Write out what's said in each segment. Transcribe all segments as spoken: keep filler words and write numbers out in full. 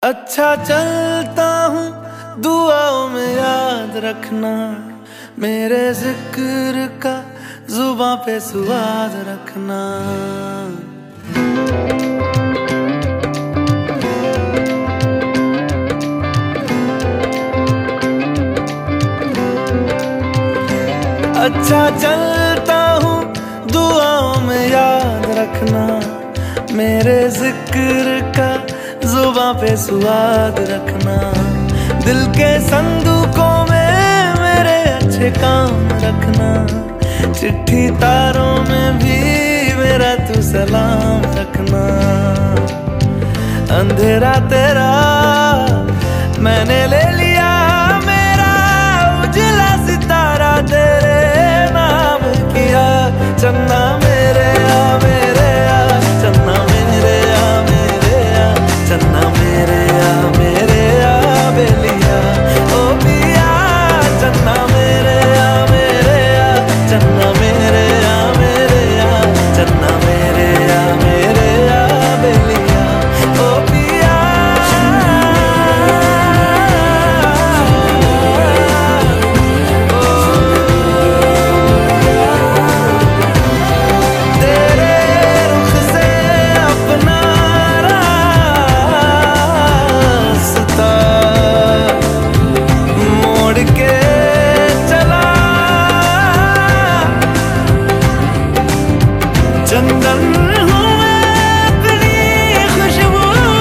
अच्छा चलता हूँ दुआओं में याद रखना, मेरे जिक्र का जुबां पे स्वाद रखना। अच्छा चलता हूँ दुआओं में याद रखना, मेरे जिक्र का जुबां पे स्वाद रखना। दिल के संदूकों में मेरे अच्छे काम रखना, चिट्ठी तारों में भी मेरा तू सलाम रखना। अंधेरा तेरा मैंने ले लिया, मेरा उजला सितारा तेरे नाम किया। चन्ना मेरे आ मेरे आ, चन्ना मेरे आ मेरे आ, चन्ना मेरे आ मेरे आ बेलिया ओ पिया। चन्ना मेरे आ मेरे आ, चन्ना मेरे आ मेरे आ, चन्ना मेरे आ मेरे आ बेलिया ओ पिया। चंदन हूँ मैं अपनी खुशबू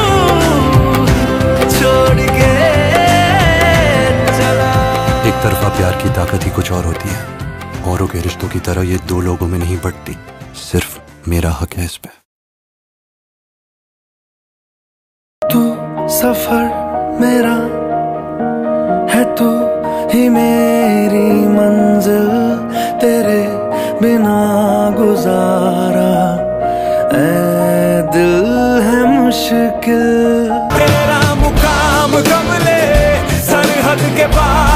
छोड़ के चला। एक तरफा प्यार की ताकत ही कुछ और होती है, औरों के रिश्तों की तरह ये दो लोगों में नहीं बढ़ती, सिर्फ मेरा हक है इस पे। तू सफर मेरा है, तू ही मेरी मंजिल, तेरे बिना गुजारा ऐ दिल है मुश्किल। तेरा मुकाम कमले सरहद के पार